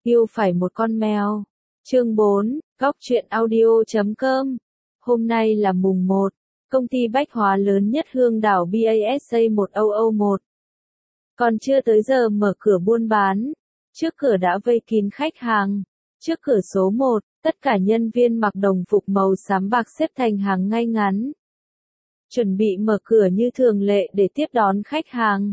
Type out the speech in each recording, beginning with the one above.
Yêu phải một con mèo. Chương 4, Góc truyện audio.com. Hôm nay là mùng 1, công ty bách hóa lớn nhất Hương đảo BASA 10001. Còn chưa tới giờ mở cửa buôn bán, trước cửa đã vây kín khách hàng. Trước cửa số 1, tất cả nhân viên mặc đồng phục màu xám bạc xếp thành hàng ngay ngắn. Chuẩn bị mở cửa như thường lệ để tiếp đón khách hàng.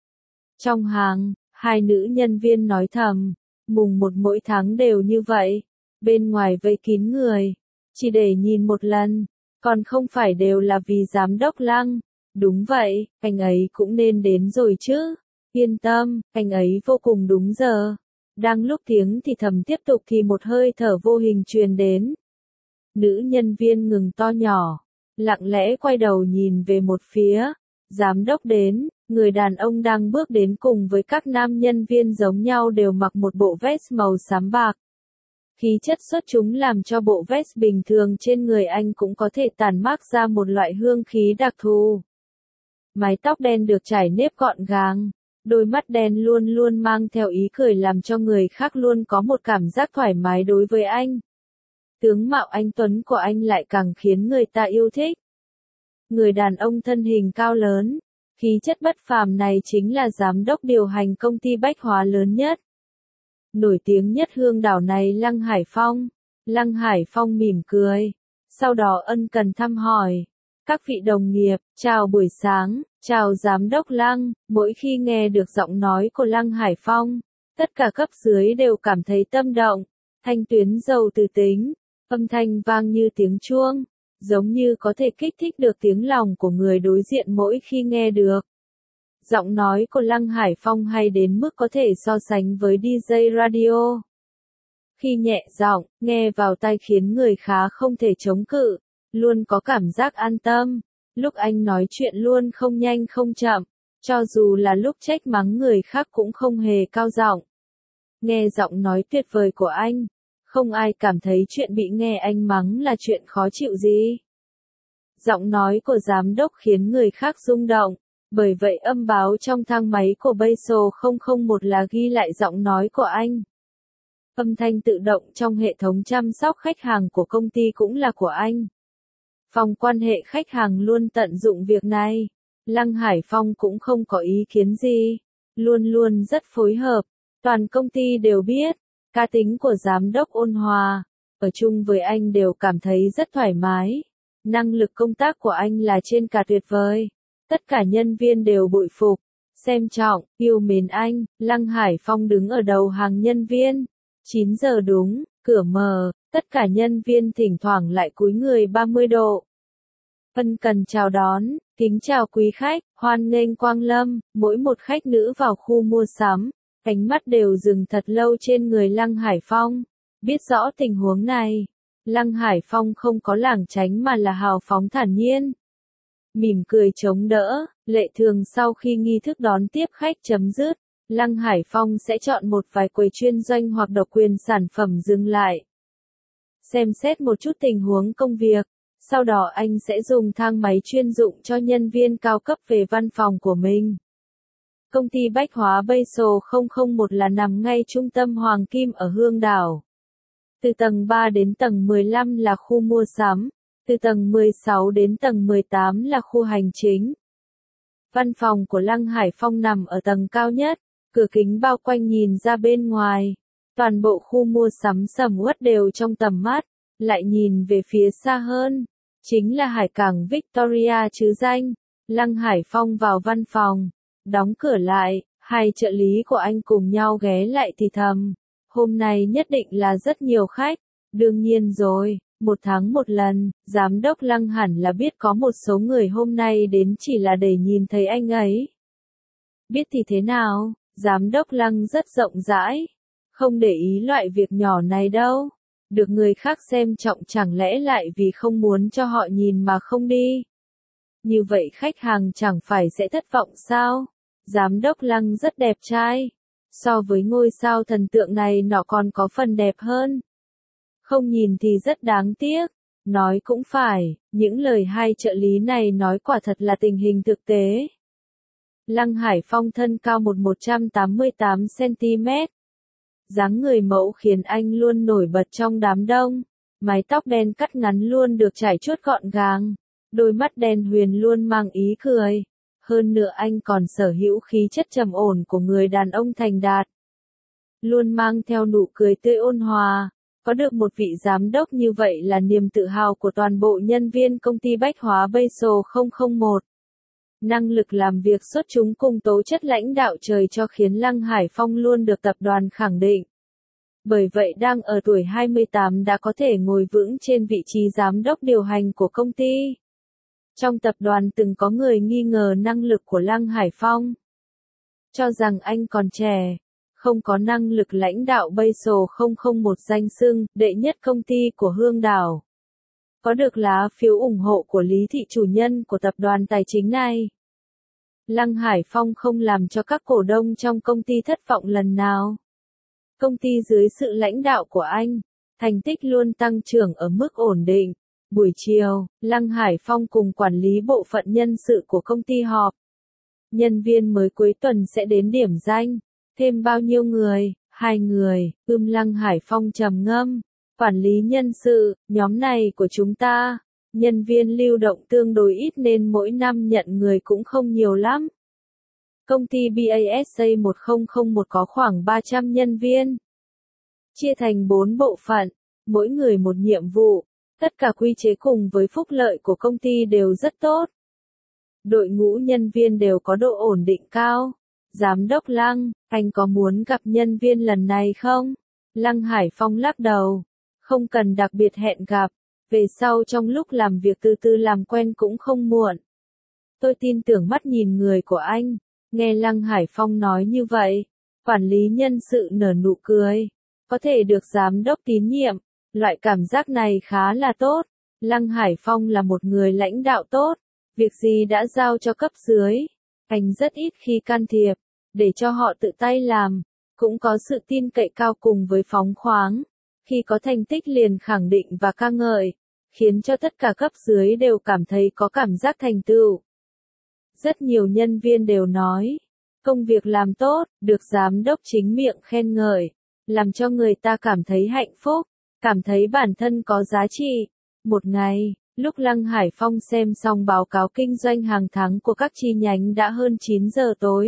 Trong hàng, hai nữ nhân viên nói thầm, mùng 1 mỗi tháng đều như vậy, bên ngoài vây kín người, chỉ để nhìn một lần, còn không phải đều là vì giám đốc Lăng. Đúng vậy, anh ấy cũng nên đến rồi chứ. Yên tâm, anh ấy vô cùng đúng giờ. Đang lúc tiếng thì thầm tiếp tục thì một hơi thở vô hình truyền đến. Nữ nhân viên ngừng to nhỏ, lặng lẽ quay đầu nhìn về một phía. Giám đốc đến, người đàn ông đang bước đến cùng với các nam nhân viên giống nhau đều mặc một bộ vest màu xám bạc. Khí chất xuất chúng làm cho bộ vest bình thường trên người anh cũng có thể tản mát ra một loại hương khí đặc thù. Mái tóc đen được chải nếp gọn gàng, đôi mắt đen luôn luôn mang theo ý cười làm cho người khác luôn có một cảm giác thoải mái đối với anh. Tướng mạo anh tuấn của anh lại càng khiến người ta yêu thích. Người đàn ông thân hình cao lớn, khí chất bất phàm này chính là giám đốc điều hành công ty bách hóa lớn nhất, nổi tiếng nhất Hương đảo này, Lăng Hải Phong. Lăng Hải Phong mỉm cười, sau đó ân cần thăm hỏi. Các vị đồng nghiệp, chào buổi sáng, chào giám đốc Lăng. Mỗi khi nghe được giọng nói của Lăng Hải Phong, tất cả cấp dưới đều cảm thấy tâm động. Thanh tuyến giàu từ tính, âm thanh vang như tiếng chuông, giống như có thể kích thích được tiếng lòng của người đối diện mỗi khi nghe được. Giọng nói của Lăng Hải Phong hay đến mức có thể so sánh với DJ radio. Khi nhẹ giọng, nghe vào tai khiến người khá không thể chống cự, luôn có cảm giác an tâm. Lúc anh nói chuyện luôn không nhanh không chậm, cho dù là lúc trách mắng người khác cũng không hề cao giọng. Nghe giọng nói tuyệt vời của anh, không ai cảm thấy chuyện bị nghe anh mắng là chuyện khó chịu gì. Giọng nói của giám đốc khiến người khác rung động. Bởi vậy âm báo trong thang máy của Bayso 001 là ghi lại giọng nói của anh. Âm thanh tự động trong hệ thống chăm sóc khách hàng của công ty cũng là của anh. Phòng quan hệ khách hàng luôn tận dụng việc này. Lăng Hải Phong cũng không có ý kiến gì, luôn luôn rất phối hợp. Toàn công ty đều biết, cá tính của giám đốc ôn hòa, ở chung với anh đều cảm thấy rất thoải mái. Năng lực công tác của anh là trên cả tuyệt vời. Tất cả nhân viên đều bội phục, xem trọng, yêu mến anh. Lăng Hải Phong đứng ở đầu hàng nhân viên. 9 giờ đúng, cửa mở, tất cả nhân viên thỉnh thoảng lại cúi người 30 độ. Ân cần chào đón, kính chào quý khách, hoan nghênh quang lâm. Mỗi một khách nữ vào khu mua sắm, ánh mắt đều dừng thật lâu trên người Lăng Hải Phong. Biết rõ tình huống này, Lăng Hải Phong không có lảng tránh mà là hào phóng thản nhiên. Mỉm cười chống đỡ, lệ thường sau khi nghi thức đón tiếp khách chấm dứt, Lăng Hải Phong sẽ chọn một vài quầy chuyên doanh hoặc độc quyền sản phẩm dừng lại. Xem xét một chút tình huống công việc, sau đó anh sẽ dùng thang máy chuyên dụng cho nhân viên cao cấp về văn phòng của mình. Công ty bách hóa Bayso 001 là nằm ngay trung tâm Hoàng Kim ở Hương đảo. Từ tầng 3 đến tầng 15 là khu mua sắm. Từ tầng 16 đến tầng 18 là khu hành chính. Văn phòng của Lăng Hải Phong nằm ở tầng cao nhất, cửa kính bao quanh nhìn ra bên ngoài. Toàn bộ khu mua sắm sầm uất đều trong tầm mắt, lại nhìn về phía xa hơn, chính là hải cảng Victoria chứ danh. Lăng Hải Phong vào văn phòng, đóng cửa lại, hai trợ lý của anh cùng nhau ghé lại thì thầm. Hôm nay nhất định là rất nhiều khách, đương nhiên rồi. 1 tháng một lần, giám đốc Lăng hẳn là biết có một số người hôm nay đến chỉ là để nhìn thấy anh ấy. Biết thì thế nào, giám đốc Lăng rất rộng rãi, không để ý loại việc nhỏ này đâu. Được người khác xem trọng chẳng lẽ lại vì không muốn cho họ nhìn mà không đi. Như vậy khách hàng chẳng phải sẽ thất vọng sao? Giám đốc Lăng rất đẹp trai, so với ngôi sao thần tượng này nó còn có phần đẹp hơn. Không nhìn thì rất đáng tiếc. Nói cũng phải, những lời hai trợ lý này nói quả thật là tình hình thực tế. Lăng Hải Phong thân cao 188 cm. Dáng người mẫu khiến anh luôn nổi bật trong đám đông. Mái tóc đen cắt ngắn luôn được chải chuốt gọn gàng. Đôi mắt đen huyền luôn mang ý cười. Hơn nữa anh còn sở hữu khí chất trầm ổn của người đàn ông thành đạt. Luôn mang theo nụ cười tươi ôn hòa. Có được một vị giám đốc như vậy là niềm tự hào của toàn bộ nhân viên công ty bách hóa Basel 001. Năng lực làm việc xuất chúng cùng tố chất lãnh đạo trời cho khiến Lăng Hải Phong luôn được tập đoàn khẳng định. Bởi vậy đang ở tuổi 28 đã có thể ngồi vững trên vị trí giám đốc điều hành của công ty. Trong tập đoàn từng có người nghi ngờ năng lực của Lăng Hải Phong. Cho rằng anh còn trẻ, không có năng lực lãnh đạo Basel 001 danh xưng, đệ nhất công ty của Hương Đảo. Có được lá phiếu ủng hộ của Lý Thị chủ nhân của tập đoàn tài chính này. Lăng Hải Phong không làm cho các cổ đông trong công ty thất vọng lần nào. Công ty dưới sự lãnh đạo của anh, thành tích luôn tăng trưởng ở mức ổn định. Buổi chiều, Lăng Hải Phong cùng quản lý bộ phận nhân sự của công ty họp. Nhân viên mới cuối tuần sẽ đến điểm danh. Thêm bao nhiêu người? 2 người. Lăng Hải Phong trầm ngâm. Quản lý nhân sự, nhóm này của chúng ta, nhân viên lưu động tương đối ít nên mỗi năm nhận người cũng không nhiều lắm. Công ty BASA 1001 có khoảng 300 nhân viên. Chia thành 4 bộ phận, mỗi người một nhiệm vụ. Tất cả quy chế cùng với phúc lợi của công ty đều rất tốt. Đội ngũ nhân viên đều có độ ổn định cao. Giám đốc Lăng, anh có muốn gặp nhân viên lần này không? Lăng Hải Phong lắc đầu. Không cần đặc biệt hẹn gặp. Về sau trong lúc làm việc từ từ làm quen cũng không muộn. Tôi tin tưởng mắt nhìn người của anh. Nghe Lăng Hải Phong nói như vậy, quản lý nhân sự nở nụ cười. Có thể được giám đốc tín nhiệm, loại cảm giác này khá là tốt. Lăng Hải Phong là một người lãnh đạo tốt, việc gì đã giao cho cấp dưới. Anh rất ít khi can thiệp, để cho họ tự tay làm, cũng có sự tin cậy cao cùng với phóng khoáng. Khi có thành tích liền khẳng định và ca ngợi, khiến cho tất cả cấp dưới đều cảm thấy có cảm giác thành tựu. Rất nhiều nhân viên đều nói, công việc làm tốt, được giám đốc chính miệng khen ngợi, làm cho người ta cảm thấy hạnh phúc, cảm thấy bản thân có giá trị. Một ngày, lúc Lăng Hải Phong xem xong báo cáo kinh doanh hàng tháng của các chi nhánh đã hơn 9 giờ tối.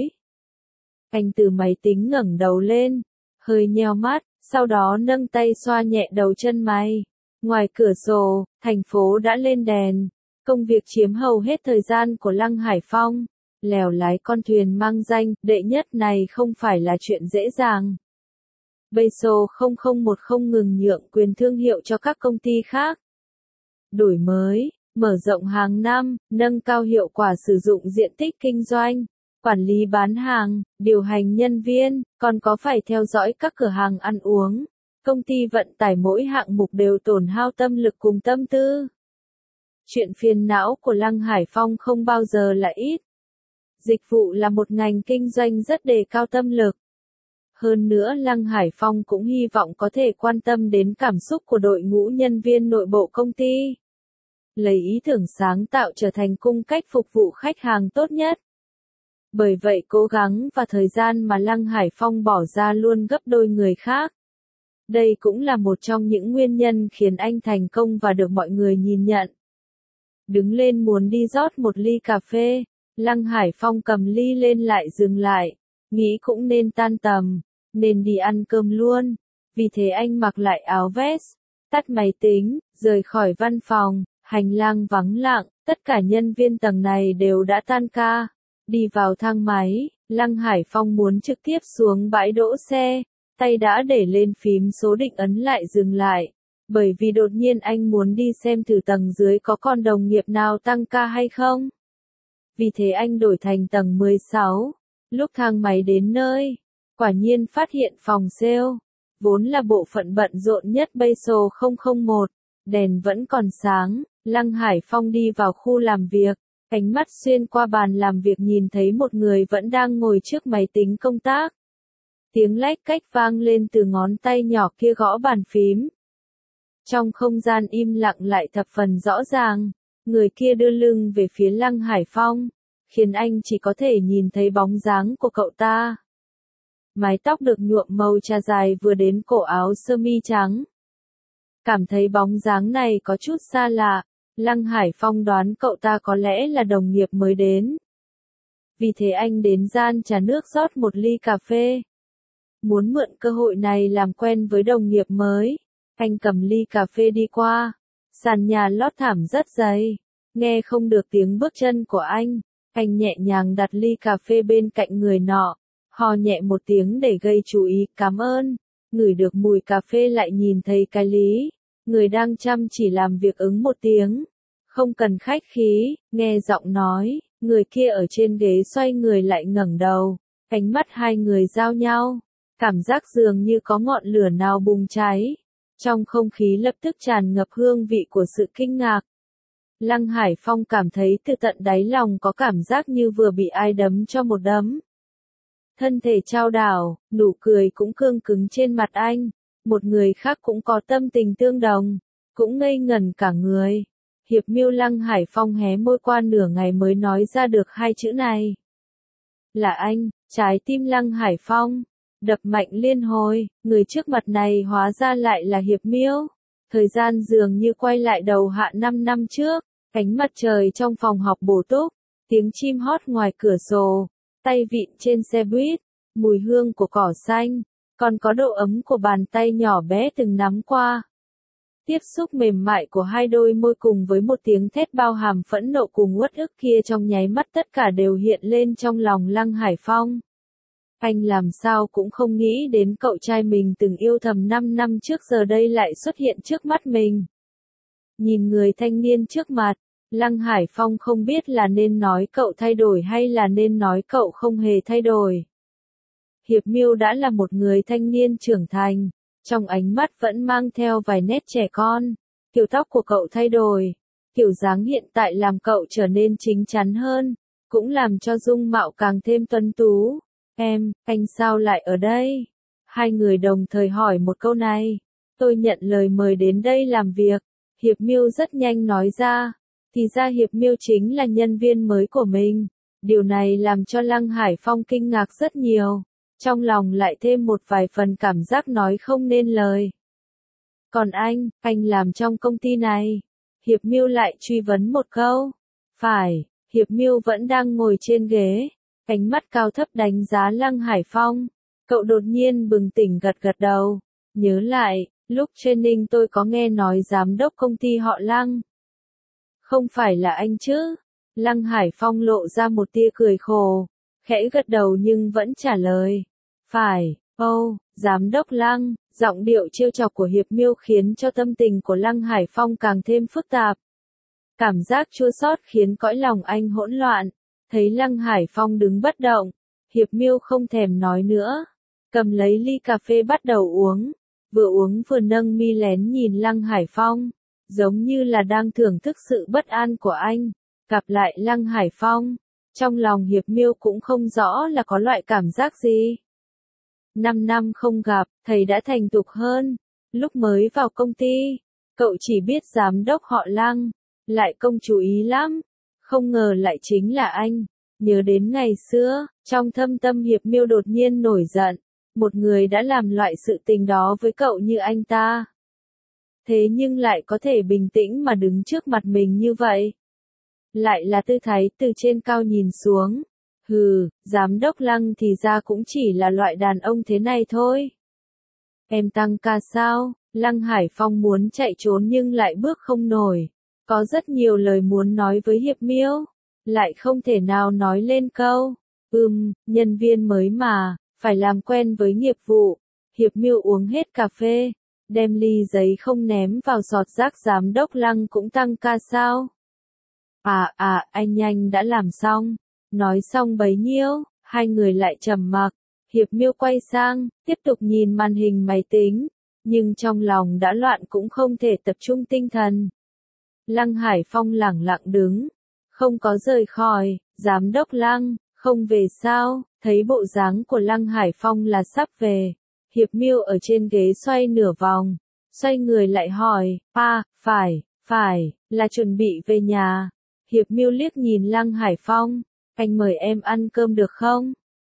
Anh từ máy tính ngẩng đầu lên, hơi nheo mắt, sau đó nâng tay xoa nhẹ đầu chân mày. Ngoài cửa sổ, thành phố đã lên đèn. Công việc chiếm hầu hết thời gian của Lăng Hải Phong. Lèo lái con thuyền mang danh đệ nhất này không phải là chuyện dễ dàng. Basel 001 không ngừng nhượng quyền thương hiệu cho các công ty khác. Đổi mới, mở rộng hàng năm, nâng cao hiệu quả sử dụng diện tích kinh doanh, quản lý bán hàng, điều hành nhân viên, còn có phải theo dõi các cửa hàng ăn uống. Công ty vận tải mỗi hạng mục đều tổn hao tâm lực cùng tâm tư. Chuyện phiền não của Lăng Hải Phong không bao giờ là ít. Dịch vụ là một ngành kinh doanh rất đề cao tâm lực. Hơn nữa Lăng Hải Phong cũng hy vọng có thể quan tâm đến cảm xúc của đội ngũ nhân viên nội bộ công ty. Lấy ý tưởng sáng tạo trở thành cung cách phục vụ khách hàng tốt nhất. Bởi vậy cố gắng và thời gian mà Lăng Hải Phong bỏ ra luôn gấp đôi người khác. Đây cũng là một trong những nguyên nhân khiến anh thành công và được mọi người nhìn nhận. Đứng lên muốn đi rót một ly cà phê, Lăng Hải Phong cầm ly lên lại dừng lại, nghĩ cũng nên tan tầm, nên đi ăn cơm luôn. Vì thế anh mặc lại áo vest, tắt máy tính, rời khỏi văn phòng, hành lang vắng lặng, tất cả nhân viên tầng này đều đã tan ca. Đi vào thang máy, Lăng Hải Phong muốn trực tiếp xuống bãi đỗ xe, tay đã để lên phím số định ấn lại dừng lại. Bởi vì đột nhiên anh muốn đi xem thử tầng dưới có con đồng nghiệp nào tăng ca hay không. Vì thế anh đổi thành tầng 16. Lúc thang máy đến nơi, quả nhiên phát hiện phòng sale, vốn là bộ phận bận rộn nhất Basel 001, đèn vẫn còn sáng. Lăng Hải Phong đi vào khu làm việc, ánh mắt xuyên qua bàn làm việc nhìn thấy một người vẫn đang ngồi trước máy tính công tác. Tiếng lách cách vang lên từ ngón tay nhỏ kia gõ bàn phím. Trong không gian im lặng lại thập phần rõ ràng, người kia đưa lưng về phía Lăng Hải Phong, khiến anh chỉ có thể nhìn thấy bóng dáng của cậu ta. mái tóc được nhuộm màu trà dài vừa đến cổ áo sơ mi trắng. Cảm thấy bóng dáng này có chút xa lạ, Lăng Hải Phong đoán cậu ta có lẽ là đồng nghiệp mới đến. Vì thế anh đến gian trà nước rót một ly cà phê. Muốn mượn cơ hội này làm quen với đồng nghiệp mới, anh cầm ly cà phê đi qua. Sàn nhà lót thảm rất dày, nghe không được tiếng bước chân của anh nhẹ nhàng đặt ly cà phê bên cạnh người nọ, hò nhẹ một tiếng để gây chú ý, cảm ơn. Ngửi được mùi cà phê lại nhìn thấy cái lý, người đang chăm chỉ làm việc ứng một tiếng, không cần khách khí, nghe giọng nói, người kia ở trên ghế xoay người lại ngẩng đầu, ánh mắt hai người giao nhau, cảm giác dường như có ngọn lửa nào bùng cháy. Trong không khí lập tức tràn ngập hương vị của sự kinh ngạc. Lăng Hải Phong cảm thấy từ tận đáy lòng có cảm giác như vừa bị ai đấm cho một đấm. Thân thể chao đảo, nụ cười cũng cương cứng trên mặt anh. Một người khác cũng có tâm tình tương đồng, cũng ngây ngẩn cả người. Hiệp Mưu. Lăng Hải Phong hé môi qua nửa ngày mới nói ra được hai chữ này. Là anh. Trái tim Lăng Hải Phong đập mạnh liên hồi, người trước mặt này hóa ra lại là Hiệp Mưu. Thời gian dường như quay lại đầu hạ 5 năm trước, ánh mặt trời trong phòng học bổ túc, tiếng chim hót ngoài cửa sổ, tay vịn trên xe buýt, mùi hương của cỏ xanh, còn có độ ấm của bàn tay nhỏ bé từng nắm qua. Tiếp xúc mềm mại của hai đôi môi cùng với một tiếng thét bao hàm phẫn nộ cùng uất ức kia trong nháy mắt tất cả đều hiện lên trong lòng Lăng Hải Phong. Anh làm sao cũng không nghĩ đến cậu trai mình từng yêu thầm 5 năm trước giờ đây lại xuất hiện trước mắt mình. Nhìn người thanh niên trước mặt, Lăng Hải Phong không biết là nên nói cậu thay đổi hay là nên nói cậu không hề thay đổi. Hiệp Mưu đã là một người thanh niên trưởng thành, trong ánh mắt vẫn mang theo vài nét trẻ con. Kiểu tóc của cậu thay đổi, kiểu dáng hiện tại làm cậu trở nên chín chắn hơn, cũng làm cho dung mạo càng thêm tuấn tú. Anh sao lại ở đây? Hai người đồng thời hỏi một câu này. Tôi nhận lời mời đến đây làm việc. Hiệp Mưu rất nhanh nói ra. Thì ra Hiệp Mưu chính là nhân viên mới của mình. Điều này làm cho Lăng Hải Phong kinh ngạc rất nhiều. Trong lòng lại thêm một vài phần cảm giác nói không nên lời. Còn anh làm trong công ty này. Hiệp Mưu lại truy vấn một câu. Phải, Hiệp Mưu vẫn đang ngồi trên ghế. Ánh mắt cao thấp đánh giá Lăng Hải Phong. Cậu đột nhiên bừng tỉnh gật gật đầu. Nhớ lại, lúc training tôi có nghe nói giám đốc công ty họ Lăng. Không phải là anh chứ? Lăng Hải Phong lộ ra một tia cười khổ. Khẽ gật đầu nhưng vẫn trả lời. Phải, giám đốc Lăng. Giọng điệu trêu chọc của Hiệp Mưu khiến cho tâm tình của Lăng Hải Phong càng thêm phức tạp. Cảm giác chua xót khiến cõi lòng anh hỗn loạn. Thấy Lăng Hải Phong đứng bất động, Hiệp Mưu không thèm nói nữa, cầm lấy ly cà phê bắt đầu uống, vừa uống vừa nâng mi lén nhìn Lăng Hải Phong, giống như là đang thưởng thức sự bất an của anh. Gặp lại Lăng Hải Phong, trong lòng Hiệp Mưu cũng không rõ là có loại cảm giác gì. 5 năm không gặp, thầy đã thành thục hơn. Lúc mới vào công ty, cậu chỉ biết giám đốc họ Lăng, lại không chú ý lắm. Không ngờ lại chính là anh. Nhớ đến ngày xưa, trong thâm tâm Hiệp Mưu đột nhiên nổi giận. Một người đã làm loại sự tình đó với cậu như anh ta. Thế nhưng lại có thể bình tĩnh mà đứng trước mặt mình như vậy. Lại là tư thái từ trên cao nhìn xuống. Giám đốc Lăng thì ra cũng chỉ là loại đàn ông thế này thôi. Em tăng ca sao? Lăng Hải Phong muốn chạy trốn nhưng lại bước không nổi. Có rất nhiều lời muốn nói với Hiệp Mưu, lại không thể nào nói lên câu. Nhân viên mới mà, phải làm quen với nghiệp vụ. Hiệp Mưu uống hết cà phê, đem ly giấy không ném vào giọt rác. Giám đốc Lăng cũng tăng ca sao? Anh nhanh đã làm xong. Nói xong bấy nhiêu, hai người lại trầm mặc. Hiệp Mưu quay sang, tiếp tục nhìn màn hình máy tính, nhưng trong lòng đã loạn cũng không thể tập trung tinh thần. Lăng Hải Phong lẳng lặng đứng, không có rời khỏi. Giám đốc Lăng, không về sao? Thấy bộ dáng của Lăng Hải Phong là sắp về. Hiệp Mưu ở trên ghế xoay nửa vòng, xoay người lại hỏi, phải, là chuẩn bị về nhà. Hiệp Mưu liếc nhìn Lăng Hải Phong, anh mời em ăn cơm được không?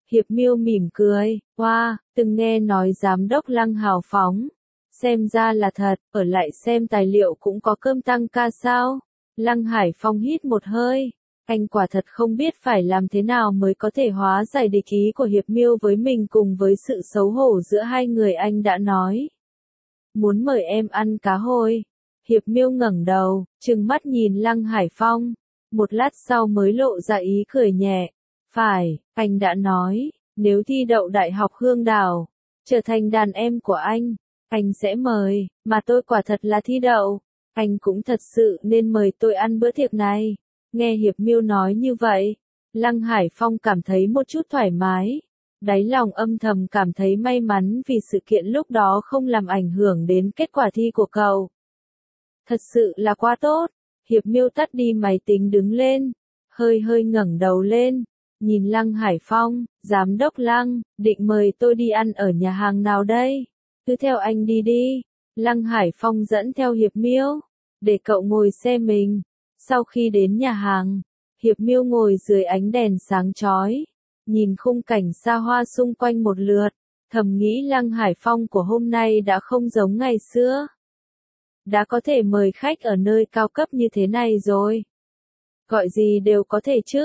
Hiệp Miêu mỉm cười, wow, từng nghe nói giám đốc Lăng hào phóng. Xem ra là thật, ở lại xem tài liệu cũng có cơm tăng ca sao? Lăng Hải Phong hít một hơi. Anh quả thật không biết phải làm thế nào mới có thể hóa giải địch ý của Hiệp Miêu với mình cùng với sự xấu hổ giữa hai người. Anh đã nói. Muốn mời em ăn cá hồi. Hiệp Miêu ngẩng đầu, trừng mắt nhìn Lăng Hải Phong. Một lát sau mới lộ ra ý cười nhẹ. Phải, anh đã nói, nếu thi đậu Đại học Hương Đảo, trở thành đàn em của anh sẽ mời, mà tôi quả thật là thi đậu. Anh cũng thật sự nên mời tôi ăn bữa tiệc này. Nghe Hiệp Miêu nói như vậy, Lăng Hải Phong cảm thấy một chút thoải mái. Đáy lòng âm thầm cảm thấy may mắn vì sự kiện lúc đó không làm ảnh hưởng đến kết quả thi của cậu. Thật sự là quá tốt. Hiệp Miêu tắt đi máy tính đứng lên, hơi ngẩng đầu lên, nhìn Lăng Hải Phong, giám đốc Lăng, định mời tôi đi ăn ở nhà hàng nào đây? Cứ theo anh đi đi. Lăng Hải Phong dẫn theo Hiệp Miêu, để cậu ngồi xe mình. Sau khi đến nhà hàng, Hiệp Miêu ngồi dưới ánh đèn sáng chói, nhìn khung cảnh xa hoa xung quanh một lượt, thầm nghĩ Lăng Hải Phong của hôm nay đã không giống ngày xưa. Đã có thể mời khách ở nơi cao cấp như thế này rồi. Gọi gì đều có thể chứ.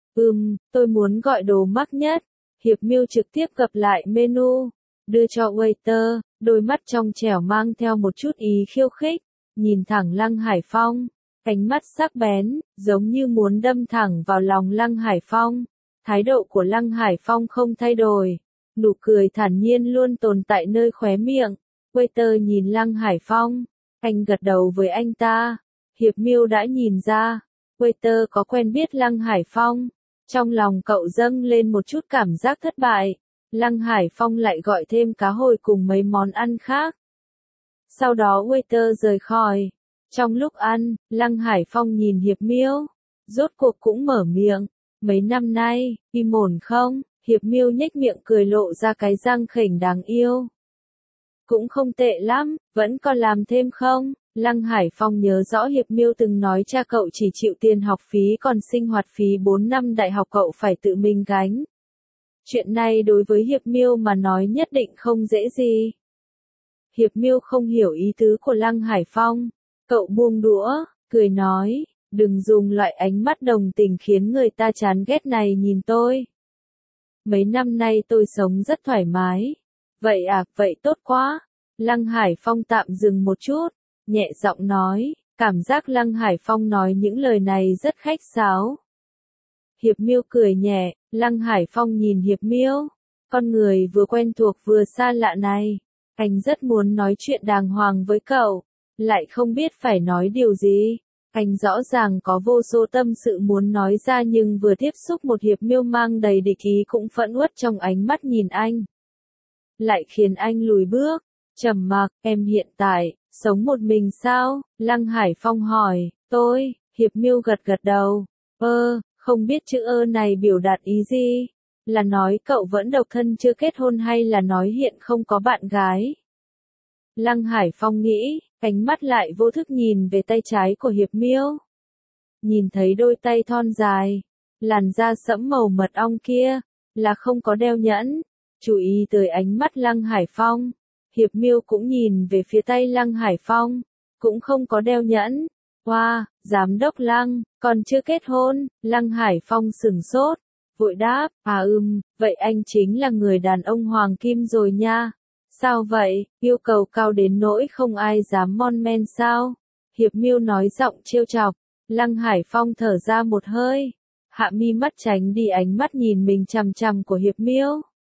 Tôi muốn gọi đồ mắc nhất. Hiệp Miêu trực tiếp cập lại menu, đưa cho waiter, đôi mắt trong trẻo mang theo một chút ý khiêu khích, nhìn thẳng Lăng Hải Phong, ánh mắt sắc bén, giống như muốn đâm thẳng vào lòng Lăng Hải Phong. Thái độ của Lăng Hải Phong không thay đổi, nụ cười thản nhiên luôn tồn tại nơi khóe miệng. Waiter nhìn Lăng Hải Phong, anh gật đầu với anh ta. Hiệp Miêu đã nhìn ra, waiter có quen biết Lăng Hải Phong. Trong lòng cậu dâng lên một chút cảm giác thất bại. Lăng Hải Phong lại gọi thêm cá hồi cùng mấy món ăn khác. Sau đó waiter rời khỏi. Trong lúc ăn, Lăng Hải Phong nhìn Hiệp Miêu, rốt cuộc cũng mở miệng. Mấy năm nay, im ổn không? Hiệp Miêu nhếch miệng cười lộ ra cái răng khểnh đáng yêu. Cũng không tệ lắm, vẫn còn làm thêm không? Lăng Hải Phong nhớ rõ Hiệp Miêu từng nói cha cậu chỉ chịu tiền học phí còn sinh hoạt phí 4 năm đại học cậu phải tự mình gánh. Chuyện này đối với Hiệp Miêu mà nói nhất định không dễ gì. Hiệp Miêu không hiểu ý tứ của Lăng Hải Phong. Cậu buông đũa, cười nói, đừng dùng loại ánh mắt đồng tình khiến người ta chán ghét này nhìn tôi. Mấy năm nay tôi sống rất thoải mái. Vậy à, vậy tốt quá. Lăng Hải Phong tạm dừng một chút, nhẹ giọng nói, cảm giác Lăng Hải Phong nói những lời này rất khách sáo. Hiệp Miêu cười nhẹ, Lăng Hải Phong nhìn Hiệp Miêu, con người vừa quen thuộc vừa xa lạ này, anh rất muốn nói chuyện đàng hoàng với cậu, lại không biết phải nói điều gì. Anh rõ ràng có vô số tâm sự muốn nói ra nhưng vừa tiếp xúc một Hiệp Miêu mang đầy địch ý cũng phẫn uất trong ánh mắt nhìn anh, lại khiến anh lùi bước. Trầm mặc, em hiện tại sống một mình sao? Lăng Hải Phong hỏi. Tôi. Hiệp Miêu gật đầu. Không biết chữ này biểu đạt ý gì? Là nói cậu vẫn độc thân chưa kết hôn hay là nói hiện không có bạn gái? Lăng Hải Phong nghĩ, ánh mắt lại vô thức nhìn về tay trái của Hiệp Miêu. Nhìn thấy đôi tay thon dài, làn da sẫm màu mật ong kia, là không có đeo nhẫn. Chú ý tới ánh mắt Lăng Hải Phong, Hiệp Miêu cũng nhìn về phía tay Lăng Hải Phong, cũng không có đeo nhẫn. Wow, giám đốc Lăng, còn chưa kết hôn? Lăng Hải Phong sửng sốt, vội đáp, vậy anh chính là người đàn ông hoàng kim rồi nha. Sao vậy, yêu cầu cao đến nỗi không ai dám mon men sao? Hiệp Miêu nói giọng trêu chọc. Lăng Hải Phong thở ra một hơi, hạ mi mắt tránh đi ánh mắt nhìn mình chằm chằm của Hiệp Miêu.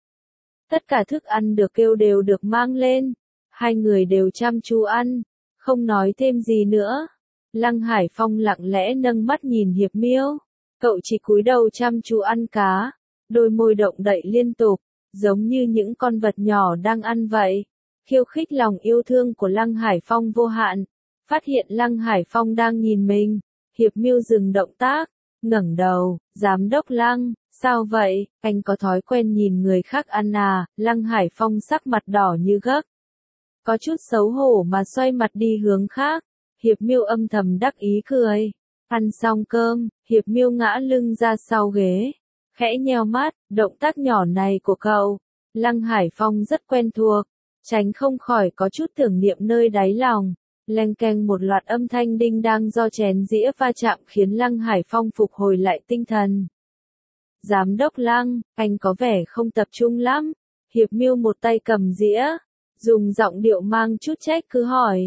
Tất cả thức ăn được kêu đều được mang lên, hai người đều chăm chú ăn, không nói thêm gì nữa. Lăng Hải Phong lặng lẽ nâng mắt nhìn Hiệp Miêu, cậu chỉ cúi đầu chăm chú ăn cá, đôi môi động đậy liên tục, giống như những con vật nhỏ đang ăn vậy. Khiêu khích lòng yêu thương của Lăng Hải Phong vô hạn. Phát hiện Lăng Hải Phong đang nhìn mình, Hiệp Miêu dừng động tác, ngẩng đầu, giám đốc Lăng, sao vậy, anh có thói quen nhìn người khác ăn à? Lăng Hải Phong sắc mặt đỏ như gấc, có chút xấu hổ mà xoay mặt đi hướng khác. Hiệp Miêu âm thầm đắc ý cười. Ăn xong cơm, Hiệp Miêu ngã lưng ra sau ghế, khẽ nheo mắt, động tác nhỏ này của cậu, Lăng Hải Phong rất quen thuộc, tránh không khỏi có chút tưởng niệm nơi đáy lòng. Leng keng một loạt âm thanh đinh đang do chén dĩa va chạm khiến Lăng Hải Phong phục hồi lại tinh thần. Giám đốc Lăng, anh có vẻ không tập trung lắm. Hiệp Mưu một tay cầm dĩa, dùng giọng điệu mang chút trách cứ hỏi.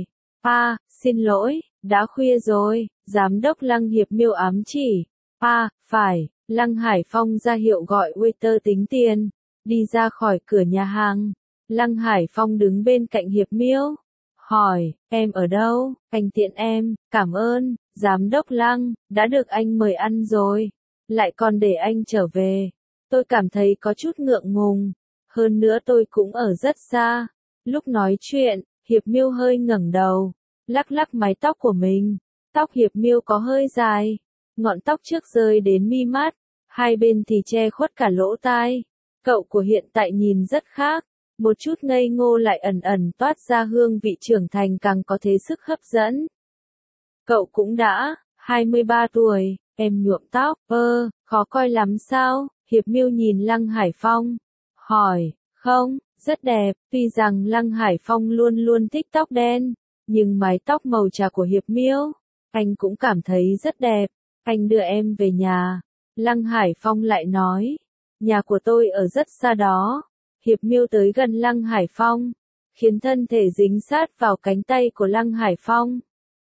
Xin lỗi, đã khuya rồi, giám đốc Lăng. Hiệp Mưu ám chỉ. Phải, Lăng Hải Phong ra hiệu gọi waiter tính tiền, đi ra khỏi cửa nhà hàng. Lăng Hải Phong đứng bên cạnh Hiệp Mưu, hỏi, em ở đâu, anh tiện em, cảm ơn, giám đốc Lăng, đã được anh mời ăn rồi, lại còn để anh trở về. Tôi cảm thấy có chút ngượng ngùng, hơn nữa tôi cũng ở rất xa. Lúc nói chuyện, Hiệp Mưu hơi ngẩng đầu, lắc lắc mái tóc của mình. Tóc Hiệp Mưu có hơi dài, ngọn tóc trước rơi đến mi mắt, hai bên thì che khuất cả lỗ tai. Cậu của hiện tại nhìn rất khác, một chút ngây ngô lại ẩn ẩn toát ra hương vị trưởng thành càng có thế sức hấp dẫn. Cậu cũng đã 23 tuổi, em nhuộm tóc, khó coi lắm sao? Hiệp Mưu nhìn Lăng Hải Phong, hỏi, không, rất đẹp. Tuy rằng Lăng Hải Phong luôn luôn thích tóc đen, nhưng mái tóc màu trà của Hiệp Mưu, anh cũng cảm thấy rất đẹp. Anh đưa em về nhà. Lăng Hải Phong lại nói, nhà của tôi ở rất xa đó. Hiệp Mưu tới gần Lăng Hải Phong, khiến thân thể dính sát vào cánh tay của Lăng Hải Phong.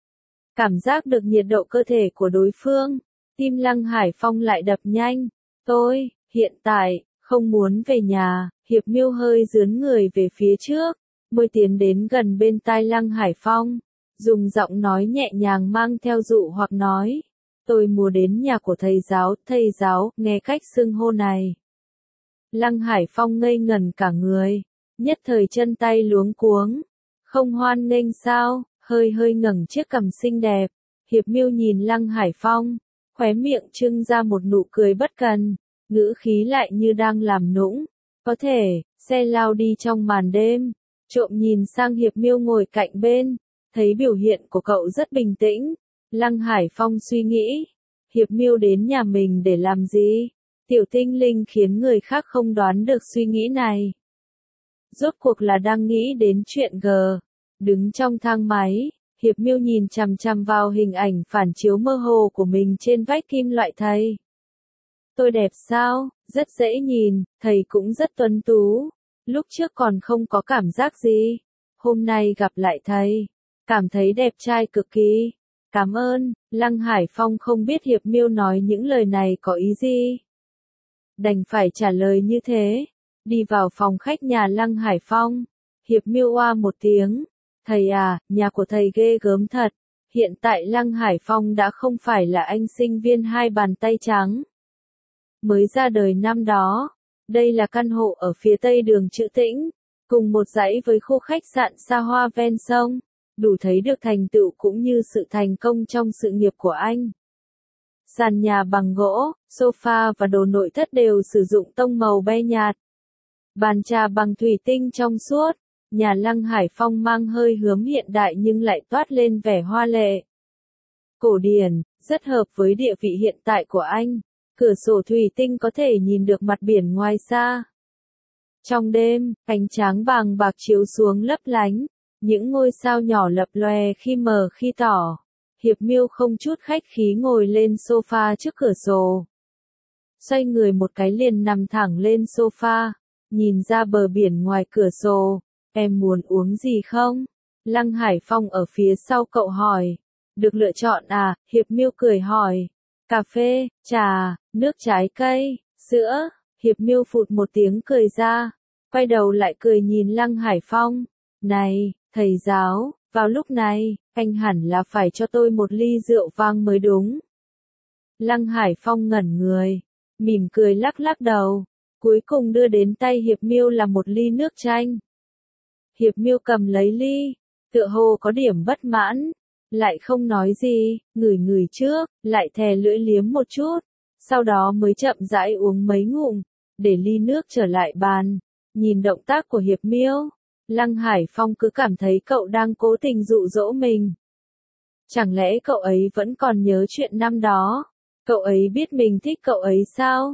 Cảm giác được nhiệt độ cơ thể của đối phương, tim Lăng Hải Phong lại đập nhanh. Tôi, hiện tại, không muốn về nhà. Hiệp Mưu hơi dướn người về phía trước, môi tiến đến gần bên tai Lăng Hải Phong, dùng giọng nói nhẹ nhàng mang theo dụ hoặc nói. Tôi muốn đến nhà của thầy giáo, nghe cách xưng hô này. Lăng Hải Phong ngây ngẩn cả người, nhất thời chân tay luống cuống, không hoan nghênh sao, hơi ngẩng chiếc cằm xinh đẹp. Hiệp Mưu nhìn Lăng Hải Phong, khóe miệng trưng ra một nụ cười bất cần, ngữ khí lại như đang làm nũng. Có thể, xe lao đi trong màn đêm, trộm nhìn sang Hiệp Mưu ngồi cạnh bên, thấy biểu hiện của cậu rất bình tĩnh. Lăng Hải Phong suy nghĩ, Hiệp Mưu đến nhà mình để làm gì? Tiểu tinh linh khiến người khác không đoán được suy nghĩ này. Rốt cuộc là đang nghĩ đến chuyện G. Đứng trong thang máy, Hiệp Mưu nhìn chằm chằm vào hình ảnh phản chiếu mơ hồ của mình trên vách kim loại thầy. Tôi đẹp sao? Rất dễ nhìn, thầy cũng rất tuấn tú. Lúc trước còn không có cảm giác gì. Hôm nay gặp lại thầy, cảm thấy đẹp trai cực kỳ. Cảm ơn. Lăng Hải Phong không biết Hiệp Mưu nói những lời này có ý gì, đành phải trả lời như thế. Đi vào phòng khách nhà Lăng Hải Phong, Hiệp Mưu oa một tiếng. Thầy à, nhà của thầy ghê gớm thật. Hiện tại Lăng Hải Phong đã không phải là anh sinh viên hai bàn tay trắng mới ra đời năm đó. Đây là căn hộ ở phía tây đường Trữ Tĩnh, cùng một dãy với khu khách sạn xa hoa ven sông, đủ thấy được thành tựu cũng như sự thành công trong sự nghiệp của anh. Sàn nhà bằng gỗ, sofa và đồ nội thất đều sử dụng tông màu be nhạt. Bàn trà bằng thủy tinh trong suốt. Nhà Lăng Hải Phong mang hơi hướng hiện đại nhưng lại toát lên vẻ hoa lệ, cổ điển, rất hợp với địa vị hiện tại của anh. Cửa sổ thủy tinh có thể nhìn được mặt biển ngoài xa. Trong đêm, ánh tráng vàng bạc chiếu xuống lấp lánh, những ngôi sao nhỏ lập lòe khi mờ khi tỏ. Hiệp Mưu không chút khách khí ngồi lên sofa trước cửa sổ. Xoay người một cái liền nằm thẳng lên sofa, nhìn ra bờ biển ngoài cửa sổ. Em muốn uống gì không? Lăng Hải Phong ở phía sau cậu hỏi. Được lựa chọn à? Hiệp Mưu cười hỏi. Cà phê, trà, nước trái cây, sữa. Hiệp Mưu phụt một tiếng cười ra, quay đầu lại cười nhìn Lăng Hải Phong. Này, thầy giáo, vào lúc này, anh hẳn là phải cho tôi một ly rượu vang mới đúng. Lăng Hải Phong ngẩn người, mỉm cười lắc lắc đầu, cuối cùng đưa đến tay Hiệp Mưu là một ly nước chanh. Hiệp Mưu cầm lấy ly, tựa hồ có điểm bất mãn, lại không nói gì, ngửi trước, lại thè lưỡi liếm một chút, sau đó mới chậm rãi uống mấy ngụm, để ly nước trở lại bàn. Nhìn động tác của Hiệp Mưu, Lăng Hải Phong cứ cảm thấy cậu đang cố tình dụ dỗ mình. Chẳng lẽ cậu ấy vẫn còn nhớ chuyện năm đó? Cậu ấy biết mình thích cậu ấy sao?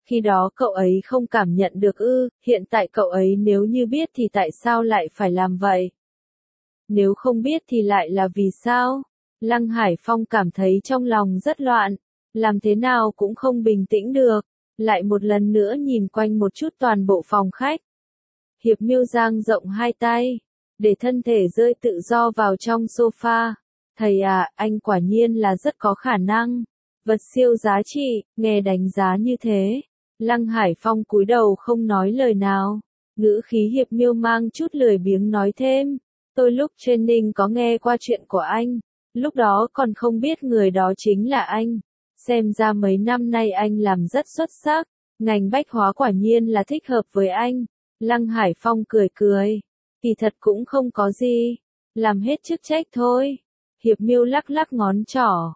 Khi đó cậu ấy không cảm nhận được ư, hiện tại cậu ấy nếu như biết thì tại sao lại phải làm vậy? Nếu không biết thì lại là vì sao? Lăng Hải Phong cảm thấy trong lòng rất loạn, làm thế nào cũng không bình tĩnh được, lại một lần nữa nhìn quanh một chút toàn bộ phòng khách. Hiệp Miêu dang rộng hai tay, để thân thể rơi tự do vào trong sofa. Thầy à, anh quả nhiên là rất có khả năng. Vật siêu giá trị, nghe đánh giá như thế. Lăng Hải Phong cúi đầu không nói lời nào. Ngữ khí Hiệp Miêu mang chút lười biếng nói thêm. Tôi lúc training có nghe qua chuyện của anh. Lúc đó còn không biết người đó chính là anh. Xem ra mấy năm nay anh làm rất xuất sắc. Ngành bách hóa quả nhiên là thích hợp với anh. Lăng Hải Phong cười cười. Kỳ thật cũng không có gì. Làm hết chức trách thôi. Hiệp Miêu lắc lắc ngón trỏ.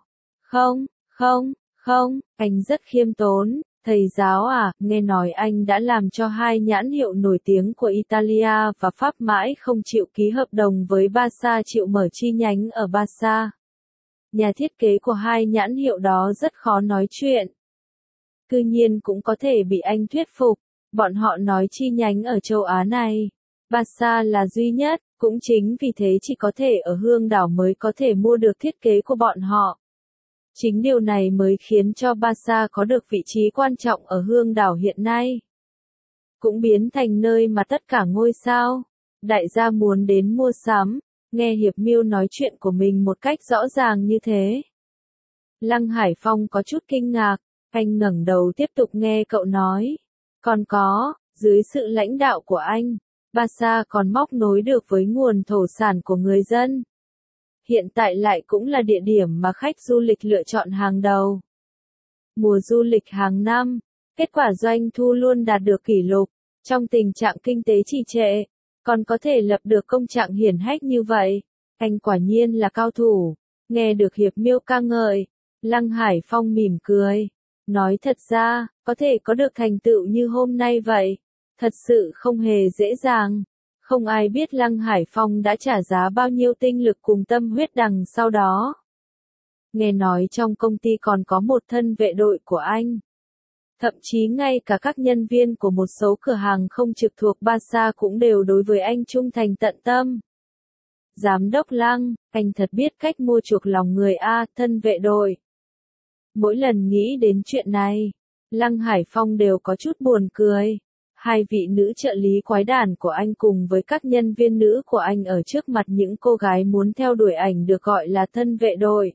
Không, anh rất khiêm tốn. Thầy giáo à, nghe nói anh đã làm cho hai nhãn hiệu nổi tiếng của Italia và Pháp mãi không chịu ký hợp đồng với Barca, chịu mở chi nhánh ở Barca. Nhà thiết kế của hai nhãn hiệu đó rất khó nói chuyện. Cư nhiên cũng có thể bị anh thuyết phục. Bọn họ nói chi nhánh ở châu Á này. Barca là duy nhất, cũng chính vì thế chỉ có thể ở Hương đảo mới có thể mua được thiết kế của bọn họ. Chính điều này mới khiến cho Barca có được vị trí quan trọng ở Hương đảo hiện nay. Cũng biến thành nơi mà tất cả ngôi sao, đại gia muốn đến mua sắm. Nghe Hiệp Miêu nói chuyện của mình một cách rõ ràng như thế. Lăng Hải Phong có chút kinh ngạc, anh ngẩng đầu tiếp tục nghe cậu nói. Còn có, dưới sự lãnh đạo của anh, Barca còn móc nối được với nguồn thổ sản của người dân. Hiện tại lại cũng là địa điểm mà khách du lịch lựa chọn hàng đầu. Mùa du lịch hàng năm, kết quả doanh thu luôn đạt được kỷ lục, trong tình trạng kinh tế trì trệ, còn có thể lập được công trạng hiển hách như vậy. Anh quả nhiên là cao thủ. Nghe được Hiệp Miêu ca ngợi, Lăng Hải Phong mỉm cười. Nói thật ra, có thể có được thành tựu như hôm nay vậy, thật sự không hề dễ dàng. Không ai biết Lăng Hải Phong đã trả giá bao nhiêu tinh lực cùng tâm huyết đằng sau đó. Nghe nói trong công ty còn có một thân vệ đội của anh. Thậm chí ngay cả các nhân viên của một số cửa hàng không trực thuộc Barca cũng đều đối với anh trung thành tận tâm. Giám đốc Lăng, anh thật biết cách mua chuộc lòng người a, thân vệ đội. Mỗi lần nghĩ đến chuyện này, Lăng Hải Phong đều có chút buồn cười. Hai vị nữ trợ lý quái đản của anh cùng với các nhân viên nữ của anh ở trước mặt những cô gái muốn theo đuổi ảnh được gọi là thân vệ đội.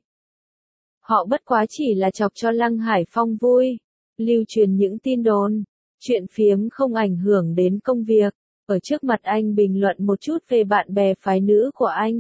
Họ bất quá chỉ là chọc cho Lăng Hải Phong vui, lưu truyền những tin đồn, chuyện phiếm không ảnh hưởng đến công việc, ở trước mặt anh bình luận một chút về bạn bè phái nữ của anh.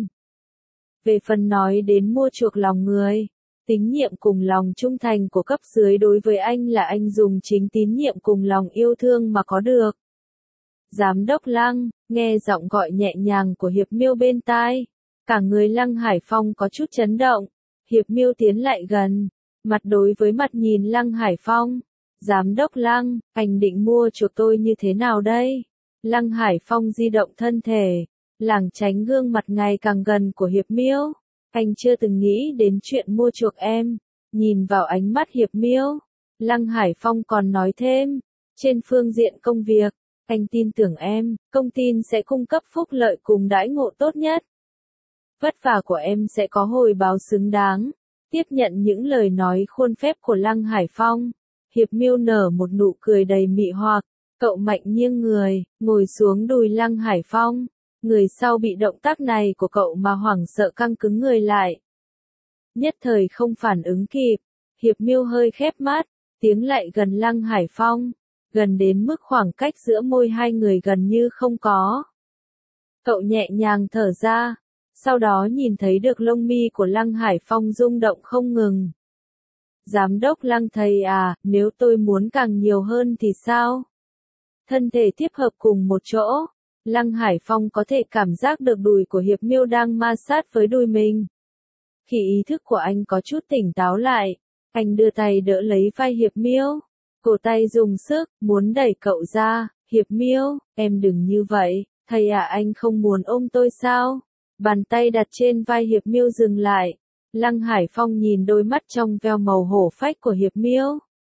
Về phần nói đến mua chuộc lòng người, tín nhiệm cùng lòng trung thành của cấp dưới đối với anh là anh dùng chính tín nhiệm cùng lòng yêu thương mà có được. Giám đốc Lăng, nghe giọng gọi nhẹ nhàng của Hiệp Miêu bên tai, cả người Lăng Hải Phong có chút chấn động. Hiệp Miêu tiến lại gần, mặt đối với mặt nhìn Lăng Hải Phong. Giám đốc Lăng, anh định mua chuộc tôi như thế nào đây? Lăng Hải Phong di động thân thể, lảng tránh gương mặt ngày càng gần của Hiệp Miêu. Anh chưa từng nghĩ đến chuyện mua chuộc em. Nhìn vào ánh mắt Hiệp Miêu, Lăng Hải Phong còn nói thêm, trên phương diện công việc, anh tin tưởng em, công ty sẽ cung cấp phúc lợi cùng đãi ngộ tốt nhất. Vất vả của em sẽ có hồi báo xứng đáng. Tiếp nhận những lời nói khuôn phép của Lăng Hải Phong, Hiệp Miêu nở một nụ cười đầy mị hoặc, cậu mạnh nghiêng người, ngồi xuống đùi Lăng Hải Phong. Người sau bị động tác này của cậu mà hoảng sợ căng cứng người lại. Nhất thời không phản ứng kịp, Hiệp Miêu hơi khép mắt, tiến lại gần Lăng Hải Phong, gần đến mức khoảng cách giữa môi hai người gần như không có. Cậu nhẹ nhàng thở ra, sau đó nhìn thấy được lông mi của Lăng Hải Phong rung động không ngừng. Giám đốc Lăng thầy à, nếu tôi muốn càng nhiều hơn thì sao? Thân thể tiếp hợp cùng một chỗ. Lăng Hải Phong có thể cảm giác được đùi của Hiệp Miêu đang ma sát với đùi mình. Khi ý thức của anh có chút tỉnh táo lại, anh đưa tay đỡ lấy vai Hiệp Miêu. Cổ tay dùng sức, muốn đẩy cậu ra. Hiệp Miêu, em đừng như vậy, thầy à, anh không muốn ôm tôi sao? Bàn tay đặt trên vai Hiệp Miêu dừng lại. Lăng Hải Phong nhìn đôi mắt trong veo màu hổ phách của Hiệp Miêu.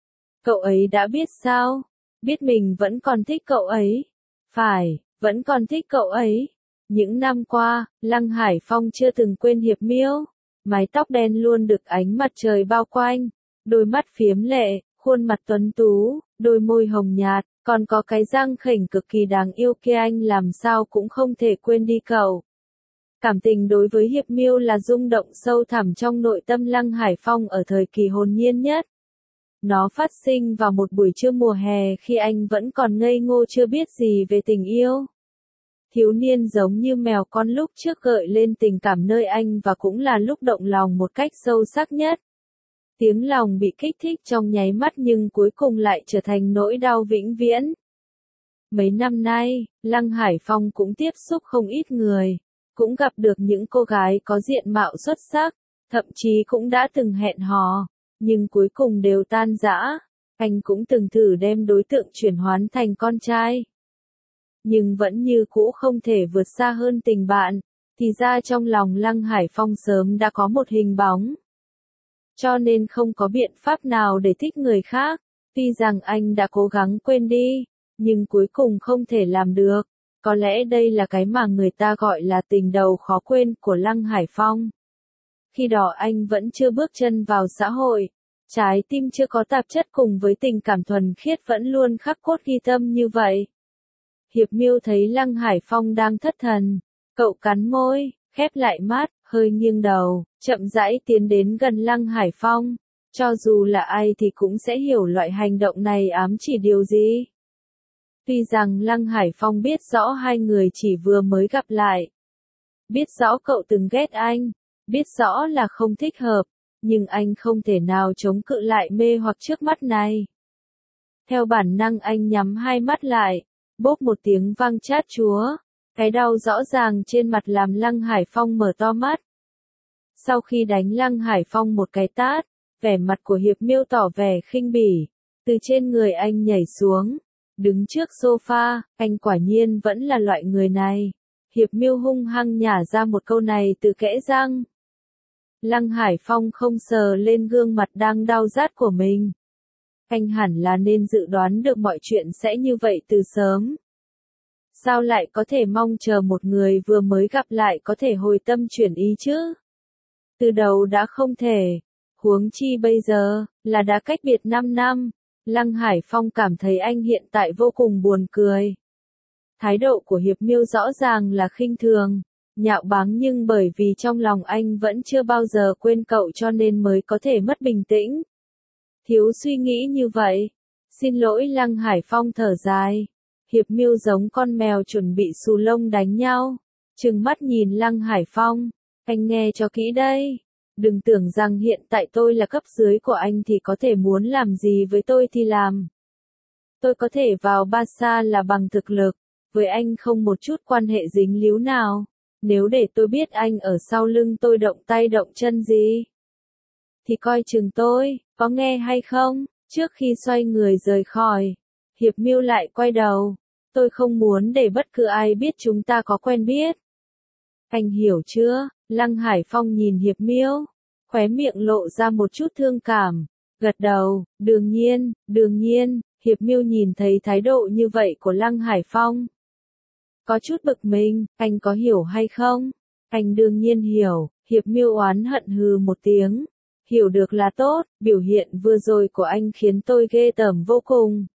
Cậu ấy đã biết sao? Biết mình vẫn còn thích cậu ấy. Phải, vẫn còn thích cậu ấy. Những năm qua, Lăng Hải Phong chưa từng quên Hiệp Miêu. Mái tóc đen luôn được ánh mặt trời bao quanh, đôi mắt phiếm lệ, khuôn mặt tuấn tú, đôi môi hồng nhạt, còn có cái răng khểnh cực kỳ đáng yêu kia, anh làm sao cũng không thể quên đi cậu. Cảm tình đối với Hiệp Miêu là rung động sâu thẳm trong nội tâm Lăng Hải Phong ở thời kỳ hồn nhiên nhất. Nó phát sinh vào một buổi trưa mùa hè khi anh vẫn còn ngây ngô chưa biết gì về tình yêu. Thiếu niên giống như mèo con lúc trước gợi lên tình cảm nơi anh và cũng là lúc động lòng một cách sâu sắc nhất. Tiếng lòng bị kích thích trong nháy mắt nhưng cuối cùng lại trở thành nỗi đau vĩnh viễn. Mấy năm nay, Lăng Hải Phong cũng tiếp xúc không ít người, cũng gặp được những cô gái có diện mạo xuất sắc, thậm chí cũng đã từng hẹn hò, nhưng cuối cùng đều tan rã. Anh cũng từng thử đem đối tượng chuyển hoán thành con trai, nhưng vẫn như cũ không thể vượt xa hơn tình bạn, thì ra trong lòng Lăng Hải Phong sớm đã có một hình bóng. Cho nên không có biện pháp nào để thích người khác, tuy rằng anh đã cố gắng quên đi, nhưng cuối cùng không thể làm được. Có lẽ đây là cái mà người ta gọi là tình đầu khó quên của Lăng Hải Phong. Khi đó anh vẫn chưa bước chân vào xã hội, trái tim chưa có tạp chất cùng với tình cảm thuần khiết vẫn luôn khắc cốt ghi tâm như vậy. Hiệp Miêu thấy Lăng Hải Phong đang thất thần, cậu cắn môi, khép lại mắt, hơi nghiêng đầu, chậm rãi tiến đến gần Lăng Hải Phong. Cho dù là ai thì cũng sẽ hiểu loại hành động này ám chỉ điều gì. Tuy rằng Lăng Hải Phong biết rõ hai người chỉ vừa mới gặp lại, biết rõ cậu từng ghét anh, biết rõ là không thích hợp, nhưng anh không thể nào chống cự lại mê hoặc trước mắt này. Theo bản năng anh nhắm hai mắt lại, bốp một tiếng vang chát chúa, cái đau rõ ràng trên mặt làm Lăng Hải Phong mở to mắt. Sau khi đánh Lăng Hải Phong một cái tát, vẻ mặt của Hiệp Miêu tỏ vẻ khinh bỉ, từ trên người anh nhảy xuống, đứng trước sofa, anh quả nhiên vẫn là loại người này. Hiệp Miêu hung hăng nhả ra một câu này từ kẽ răng. Lăng Hải Phong không sờ lên gương mặt đang đau rát của mình. Anh hẳn là nên dự đoán được mọi chuyện sẽ như vậy từ sớm. Sao lại có thể mong chờ một người vừa mới gặp lại có thể hồi tâm chuyển ý chứ? Từ đầu đã không thể. Huống chi bây giờ, là đã cách biệt 5 năm. Lăng Hải Phong cảm thấy anh hiện tại vô cùng buồn cười. Thái độ của Hiệp Miêu rõ ràng là khinh thường, nhạo báng, nhưng bởi vì trong lòng anh vẫn chưa bao giờ quên cậu cho nên mới có thể mất bình tĩnh. Thiếu suy nghĩ như vậy. Xin lỗi. Lăng Hải Phong thở dài. Hiệp Miêu giống con mèo chuẩn bị xù lông đánh nhau. Trừng mắt nhìn Lăng Hải Phong. Anh nghe cho kỹ đây. Đừng tưởng rằng hiện tại tôi là cấp dưới của anh thì có thể muốn làm gì với tôi thì làm. Tôi có thể vào Barca là bằng thực lực. Với anh không một chút quan hệ dính líu nào. Nếu để tôi biết anh ở sau lưng tôi động tay động chân gì, thì coi chừng tôi, có nghe hay không? Trước khi xoay người rời khỏi, Hiệp Miêu lại quay đầu. Tôi không muốn để bất cứ ai biết chúng ta có quen biết. Anh hiểu chưa? Lăng Hải Phong nhìn Hiệp Miêu, khóe miệng lộ ra một chút thương cảm, gật đầu, đương nhiên. Hiệp Miêu nhìn thấy thái độ như vậy của Lăng Hải Phong, có chút bực mình. Anh có hiểu hay không? Anh đương nhiên hiểu. Hiệp Miêu oán hận hừ một tiếng. Hiểu được là tốt, biểu hiện vừa rồi của anh khiến tôi ghê tởm vô cùng.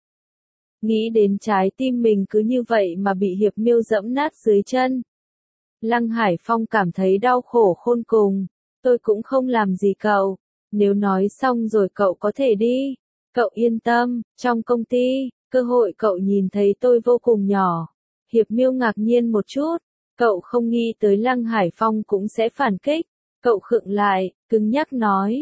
Nghĩ đến trái tim mình cứ như vậy mà bị Hiệp Miêu giẫm nát dưới chân. Lăng Hải Phong cảm thấy đau khổ khôn cùng. Tôi cũng không làm gì cậu. Nếu nói xong rồi cậu có thể đi. Cậu yên tâm, trong công ty, cơ hội cậu nhìn thấy tôi vô cùng nhỏ. Hiệp Miêu ngạc nhiên một chút. Cậu không nghĩ tới Lăng Hải Phong cũng sẽ phản kích. Cậu khựng lại, cứng nhắc nói.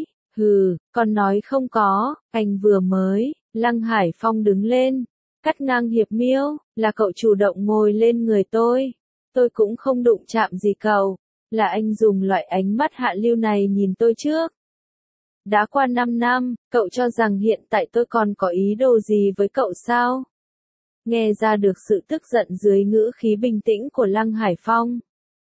Con nói không có, anh vừa mới. Lăng Hải Phong đứng lên, cắt ngang Hiệp Miêu, là cậu chủ động ngồi lên người tôi. Tôi cũng không đụng chạm gì cậu. Là anh dùng loại ánh mắt hạ lưu này nhìn tôi trước. Đã qua 5 năm, cậu cho rằng hiện tại tôi còn có ý đồ gì với cậu sao? Nghe ra được sự tức giận dưới ngữ khí bình tĩnh của Lăng Hải Phong.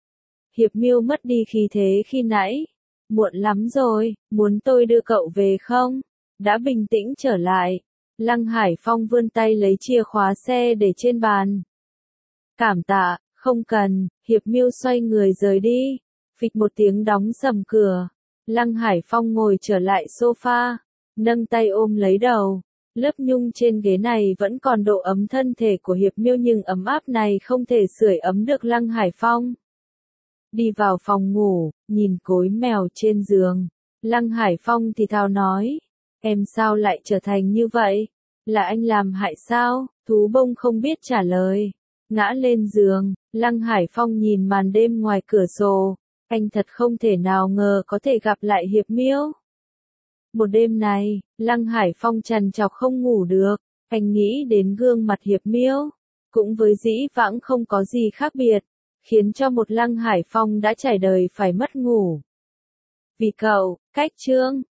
Hiệp Miêu mất đi khí thế khi nãy. Muộn lắm rồi, muốn tôi đưa cậu về không? Đã bình tĩnh trở lại. Lăng Hải Phong vươn tay lấy chìa khóa xe để trên bàn. Cảm tạ, không cần, Hiệp Mưu xoay người rời đi. Phịch một tiếng đóng sầm cửa. Lăng Hải Phong ngồi trở lại sofa, nâng tay ôm lấy đầu. Lớp nhung trên ghế này vẫn còn độ ấm thân thể của Hiệp Mưu nhưng ấm áp này không thể sưởi ấm được Lăng Hải Phong. Đi vào phòng ngủ, nhìn cối mèo trên giường. Lăng Hải Phong thì thào nói. Em sao lại trở thành như vậy? Là anh làm hại sao? Thú bông không biết trả lời. Ngã lên giường, Lăng Hải Phong nhìn màn đêm ngoài cửa sổ. Anh thật không thể nào ngờ có thể gặp lại Hiệp Mưu. Một đêm này, Lăng Hải Phong trằn trọc không ngủ được. Anh nghĩ đến gương mặt Hiệp Mưu, cũng với dĩ vãng không có gì khác biệt, khiến cho một Lăng Hải Phong đã trải đời phải mất ngủ. Vì cậu, cách chương.